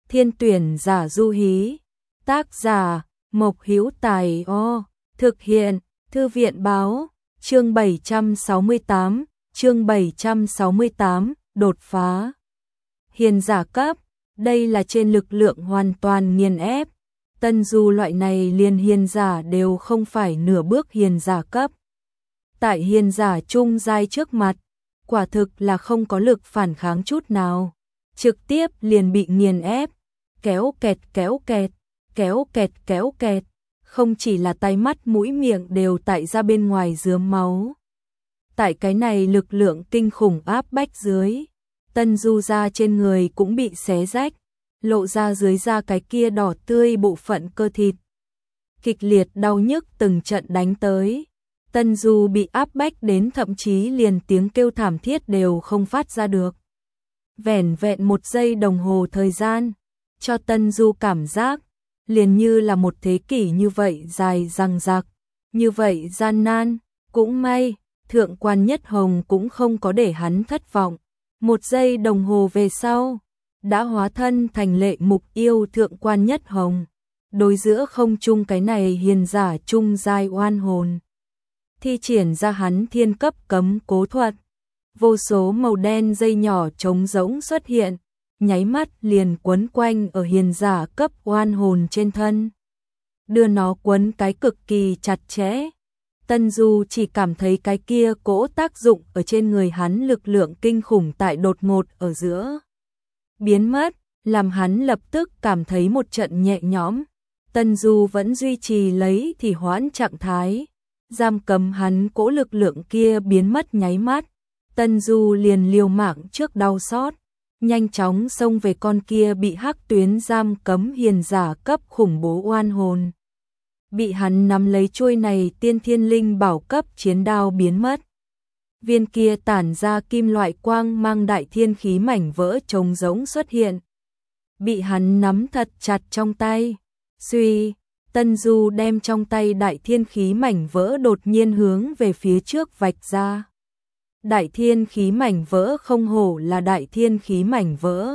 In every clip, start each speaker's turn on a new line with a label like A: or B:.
A: Thiên tuyển giả du hí. Tác giả Mộc Hữu Tài. Thực hiện Thư viện báo. Chương 768, đột phá. Hiền giả cấp, đây là trên lực lượng hoàn toàn nghiền ép. Tân Du loại này liền hiền giả đều không phải nửa bước hiền giả cấp. Tại hiền giả trung giai trước mặt, quả thực là không có lực phản kháng chút nào. Trực tiếp liền bị nghiền ép, kéo kẹt, không chỉ là tay mắt mũi miệng đều tại ra bên ngoài rớm máu. Tại cái này lực lượng kinh khủng áp bách dưới, Tân Du da trên người cũng bị xé rách, lộ ra dưới da cái kia đỏ tươi bộ phận cơ thịt. Kịch liệt đau nhức từng trận đánh tới, Tân Du bị áp bách đến thậm chí liền tiếng kêu thảm thiết đều không phát ra được. Vẻn vẹn 1 giây đồng hồ thời gian, cho Tân Du cảm giác liền như là một thế kỷ như vậy dài dằng dặc, như vậy gian nan. Cũng may, Thượng quan Nhất Hồng cũng không có để hắn thất vọng. 1 giây đồng hồ về sau, đã hóa thân thành lệ mục yêu Thượng quan Nhất Hồng, đối giữa không trung cái này hiền giả trung giai oan hồn. Thi triển ra hắn thiên cấp cấm cố thuật, vô số màu đen dây nhỏ trống rỗng xuất hiện, nháy mắt liền quấn quanh ở hiền giả cấp oan hồn trên thân, đưa nó quấn cái cực kỳ chặt chẽ. Tân Du chỉ cảm thấy cái kia cỗ tác dụng ở trên người hắn lực lượng kinh khủng tại đột ngột ở giữa biến mất, làm hắn lập tức cảm thấy một trận nhẹ nhõm. Tân Du vẫn duy trì lấy thì hoãn trạng thái, giam cầm hắn cỗ lực lượng kia biến mất nháy mắt. Tân Du liền liều mạng trước đau xót, nhanh chóng xông về con kia bị hắc tuyến giam cấm hiền giả cấp khủng bố oan hồn. Bị hắn nắm lấy chuôi này tiên thiên linh bảo cấp chiến đao biến mất. Viên kia tản ra kim loại quang mang đại thiên khí mảnh vỡ trống rỗng xuất hiện. Bị hắn nắm thật chặt trong tay. Suy, Tân Du đem trong tay đại thiên khí mảnh vỡ đột nhiên hướng về phía trước vạch ra. Đại thiên khí mảnh vỡ không hổ là đại thiên khí mảnh vỡ.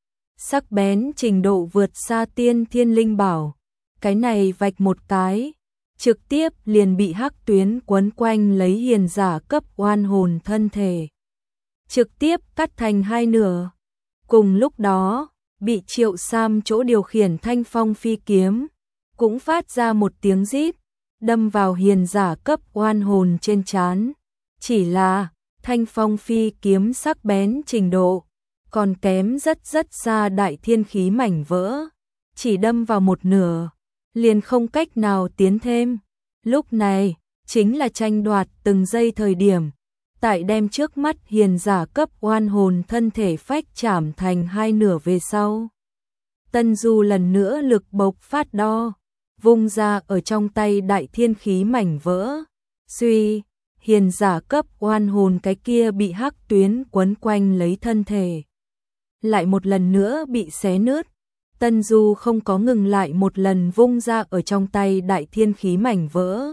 A: Sắc bén trình độ vượt xa tiên thiên linh bảo. Cái này vạch một cái, trực tiếp liền bị hắc tuyến quấn quanh lấy hiền giả cấp oan hồn thân thể. Trực tiếp cắt thành 2 nửa. Cùng lúc đó, bị Triệu Sam chỗ điều khiển thanh phong phi kiếm, cũng phát ra một tiếng rít, đâm vào hiền giả cấp oan hồn trên trán. Chỉ là, thanh phong phi kiếm sắc bén trình độ, còn kém rất xa đại thiên khí mảnh vỡ, chỉ đâm vào 1 nửa. Liền không cách nào tiến thêm. Lúc này, chính là tranh đoạt từng giây thời điểm, tại đem trước mắt hiền giả cấp oan hồn thân thể phách chảm thành 2 nửa về sau. Tân Du lần nữa lực bộc phát đo, vung ra ở trong tay đại thiên khí mảnh vỡ. Suy, hiền giả cấp oan hồn cái kia bị hắc tuyến quấn quanh lấy thân thể, lại một lần nữa bị xé nứt. Tân Du không có ngừng lại một lần vung ra ở trong tay đại thiên khí mảnh vỡ.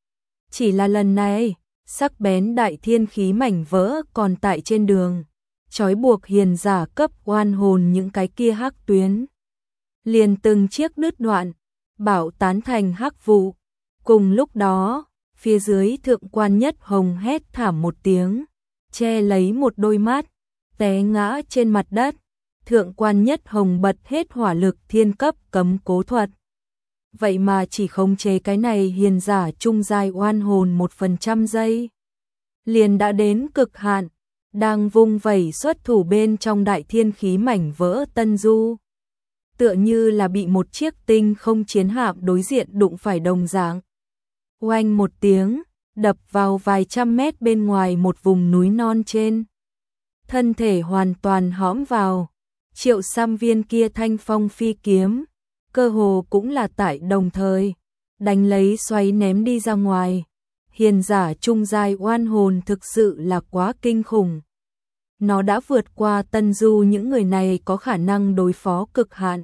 A: Chỉ là lần này, sắc bén đại thiên khí mảnh vỡ còn tại trên đường, trói buộc hiền giả cấp oan hồn những cái kia hắc tuyến. Liền từng chiếc đứt đoạn, bảo tán thành hắc vụ. Cùng lúc đó, phía dưới Thượng quan Nhất Hồng hét thảm một tiếng, che lấy một đôi mắt, té ngã trên mặt đất. Thượng quan Nhất Hồng bật hết hỏa lực thiên cấp cấm cố thuật. Vậy mà chỉ khống chế cái này hiền giả trung giai oan hồn 1% giây. Liền đã đến cực hạn, đang vung vẩy xuất thủ bên trong đại thiên khí mảnh vỡ Tân Du. Tựa như là bị một chiếc tinh không chiến hạm đối diện đụng phải đồng dạng. Oanh một tiếng, đập vào vài trăm mét bên ngoài một vùng núi non trên. Thân thể hoàn toàn hõm vào. Triệu Sam viên kia thanh phong phi kiếm, cơ hồ cũng là tại đồng thời, đánh lấy xoáy ném đi ra ngoài. Hiền giả trung giai oan hồn thực sự là quá kinh khủng. Nó đã vượt qua Tân Du những người này có khả năng đối phó cực hạn.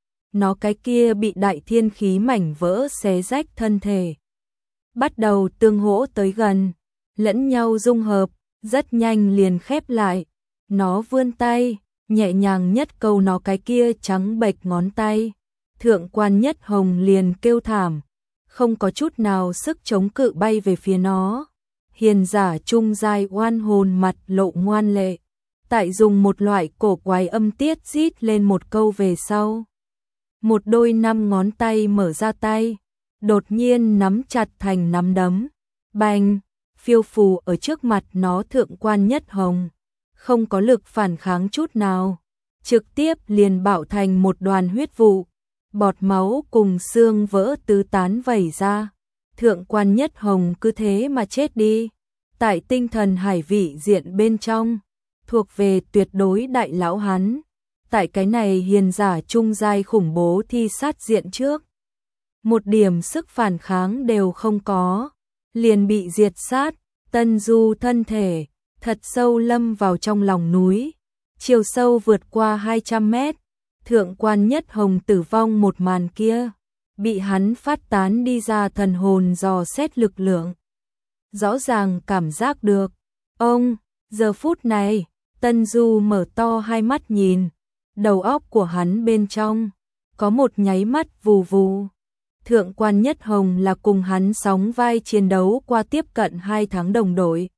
A: Nó cái kia bị đại thiên khí mảnh vỡ xé rách thân thể, bắt đầu tương hỗ tới gần, lẫn nhau dung hợp, rất nhanh liền khép lại. Nó vươn tay, nhẹ nhàng nhất câu nó cái kia trắng bệch ngón tay. Thượng quan Nhất Hồng liền kêu thảm, không có chút nào sức chống cự bay về phía nó. Hiền giả trung giai oan hồn mặt lộ ngoan lệ, tại dùng một loại cổ quái âm tiết rít lên một câu về sau. Một đôi 5 ngón tay mở ra tay, đột nhiên nắm chặt thành nắm đấm, bành, phiêu phù ở trước mặt nó. Thượng quan Nhất Hồng không có lực phản kháng chút nào, trực tiếp liền bạo thành một đoàn huyết vụ, bọt máu cùng xương vỡ tứ tán vẩy ra. Thượng quan Nhất Hồng cứ thế mà chết đi. Tại tinh thần hải vị diện bên trong, thuộc về tuyệt đối đại lão hắn. Tại cái này hiền giả trung giai khủng bố thi sát diện trước, một điểm sức phản kháng đều không có, liền bị diệt sát. Tân Du thân thể thật sâu lâm vào trong lòng núi, chiều sâu vượt qua 200 mét. Thượng quan Nhất Hồng tử vong một màn kia, bị hắn phát tán đi ra thần hồn dò xét lực lượng. Rõ ràng cảm giác được. Ông, giờ phút này, Tân Du mở to hai mắt nhìn, đầu óc của hắn bên trong có một nháy mắt vù vù. Thượng quan Nhất Hồng là cùng hắn sóng vai chiến đấu qua tiếp cận 2 tháng đồng đội.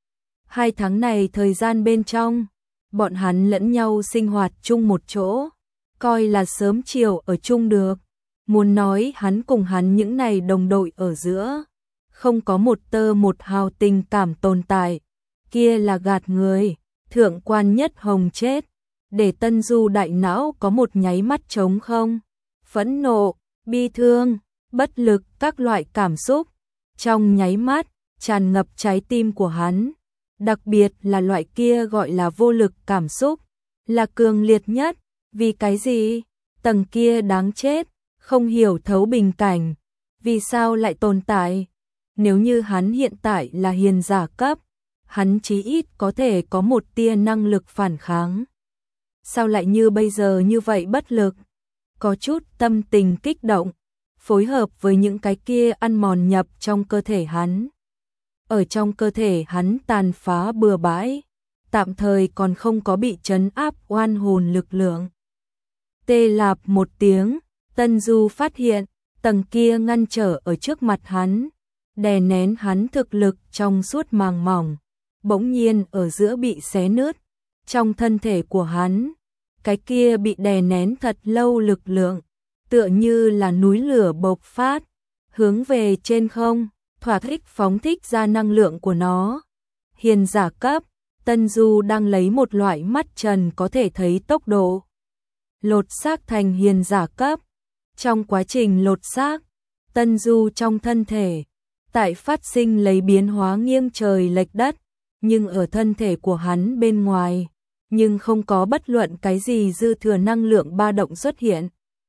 A: 2 tháng này thời gian bên trong, bọn hắn lẫn nhau sinh hoạt chung một chỗ, coi là sớm chiều ở chung được. Muốn nói hắn cùng hắn những này đồng đội ở giữa, không có một tơ một hào tình cảm tồn tại, kia là gạt người. Thượng quan Nhất Hồng chết, để Tân Du đại não có một nháy mắt trống không. Phẫn nộ, bi thương, bất lực, các loại cảm xúc trong nháy mắt tràn ngập trái tim của hắn. Đặc biệt là loại kia gọi là vô lực cảm xúc, là cường liệt nhất. Vì cái gì? Tầng kia đáng chết, không hiểu thấu bình cảnh, vì sao lại tồn tại? Nếu như hắn hiện tại là hiền giả cấp, hắn chí ít có thể có một tia năng lực phản kháng. Sao lại như bây giờ như vậy bất lực? Có chút tâm tình kích động, phối hợp với những cái kia ăn mòn nhập trong cơ thể hắn. Ở trong cơ thể hắn tàn phá bừa bãi, tạm thời còn không có bị trấn áp oan hồn lực lượng. Tê lạp một tiếng, Tân Du phát hiện, tầng kia ngăn trở ở trước mặt hắn, đè nén hắn thực lực trong suốt màng mỏng, bỗng nhiên ở giữa bị xé nứt. Trong thân thể của hắn, cái kia bị đè nén thật lâu lực lượng, tựa như là núi lửa bộc phát, hướng về trên không, thỏa thích phóng thích ra năng lượng của nó. Hiền giả cấp, Tân Du đang lấy một loại mắt trần có thể thấy tốc độ lột xác thành hiền giả cấp. Trong quá trình lột xác, Tân Du trong thân thể tại phát sinh lấy biến hóa nghiêng trời lệch đất, nhưng ở thân thể của hắn bên ngoài, nhưng không có bất luận cái gì dư thừa năng lượng ba động xuất hiện.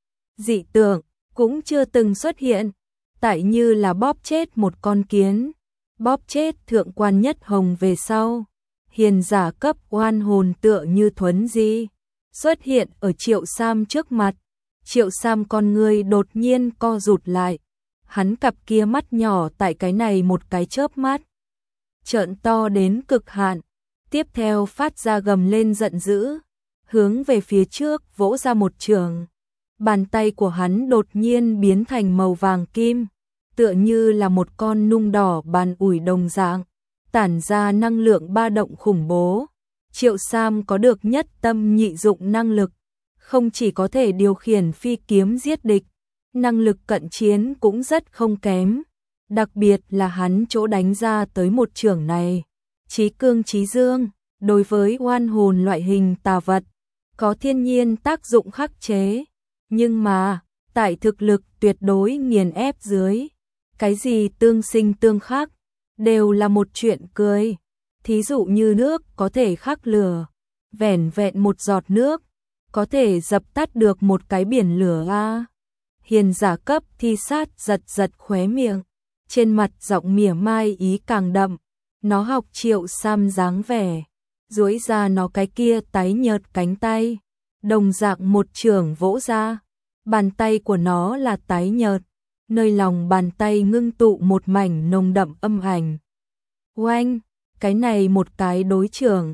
A: Dị tượng cũng chưa từng xuất hiện, tại như là bóp chết một con kiến, bóp chết Thượng quan Nhất Hồng về sau. Hiền giả cấp oan hồn tựa như thuấn di xuất hiện ở Triệu Sam trước mặt. Triệu Sam con người đột nhiên co rụt lại, hắn cặp kia mắt nhỏ tại cái này một cái chớp mắt trợn to đến cực hạn, tiếp theo phát ra gầm lên giận dữ, hướng về phía trước vỗ ra một trường. Bàn tay của hắn đột nhiên biến thành màu vàng kim, tựa như là một con nung đỏ bàn ủi đồng dạng, tản ra năng lượng ba động khủng bố. Triệu Sam có được nhất tâm nhị dụng năng lực, không chỉ có thể điều khiển phi kiếm giết địch, năng lực cận chiến cũng rất không kém. Đặc biệt là hắn chỗ đánh ra tới một chưởng này, chí cương chí dương, đối với oan hồn loại hình tà vật, có thiên nhiên tác dụng khắc chế. Nhưng mà, tại thực lực tuyệt đối nghiền ép dưới, cái gì tương sinh tương khắc, đều là một chuyện cười. Thí dụ như nước có thể khắc lửa, vẻn vẹn một giọt nước, có thể dập tắt được một cái biển lửa a. Hiền giả cấp thi sát giật giật khóe miệng, trên mặt giọng mỉa mai ý càng đậm. Nó học Triệu Sam dáng vẻ, duỗi ra nó cái kia tái nhợt cánh tay, đồng dạng một chưởng vỗ ra. Bàn tay của nó là tái nhợt, nơi lòng bàn tay ngưng tụ một mảnh nồng đậm âm ảnh. Oanh, cái này một cái đối chưởng,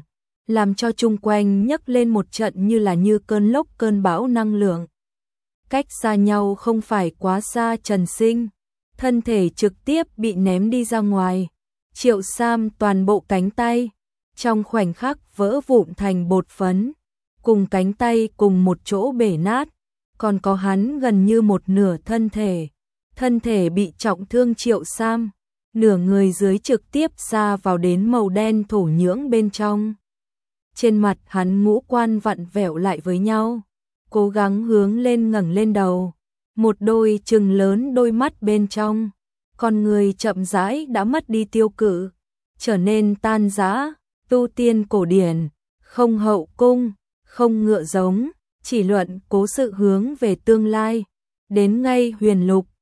A: làm cho chung quanh nhấc lên một trận như cơn lốc cơn bão năng lượng. Cách xa nhau không phải quá xa, Trần Sinh, thân thể trực tiếp bị ném đi ra ngoài. Triệu Sam toàn bộ cánh tay, trong khoảnh khắc vỡ vụn thành bột phấn, cùng cánh tay cùng một chỗ bể nát, còn có hắn gần như một nửa thân thể bị trọng thương. Triệu Sam, nửa người dưới trực tiếp sa vào đến màu đen thổ nhưỡng bên trong. Trên mặt hắn ngũ quan vặn vẹo lại với nhau, cố gắng hướng lên ngẩng lên đầu, một đôi trừng lớn đôi mắt bên trong, con người chậm rãi đã mất đi tiêu cự, trở nên tan rã. Tu tiên cổ điển, không hậu cung, không ngựa giống, chỉ luận cố sự hướng về tương lai, đến ngay huyền lục,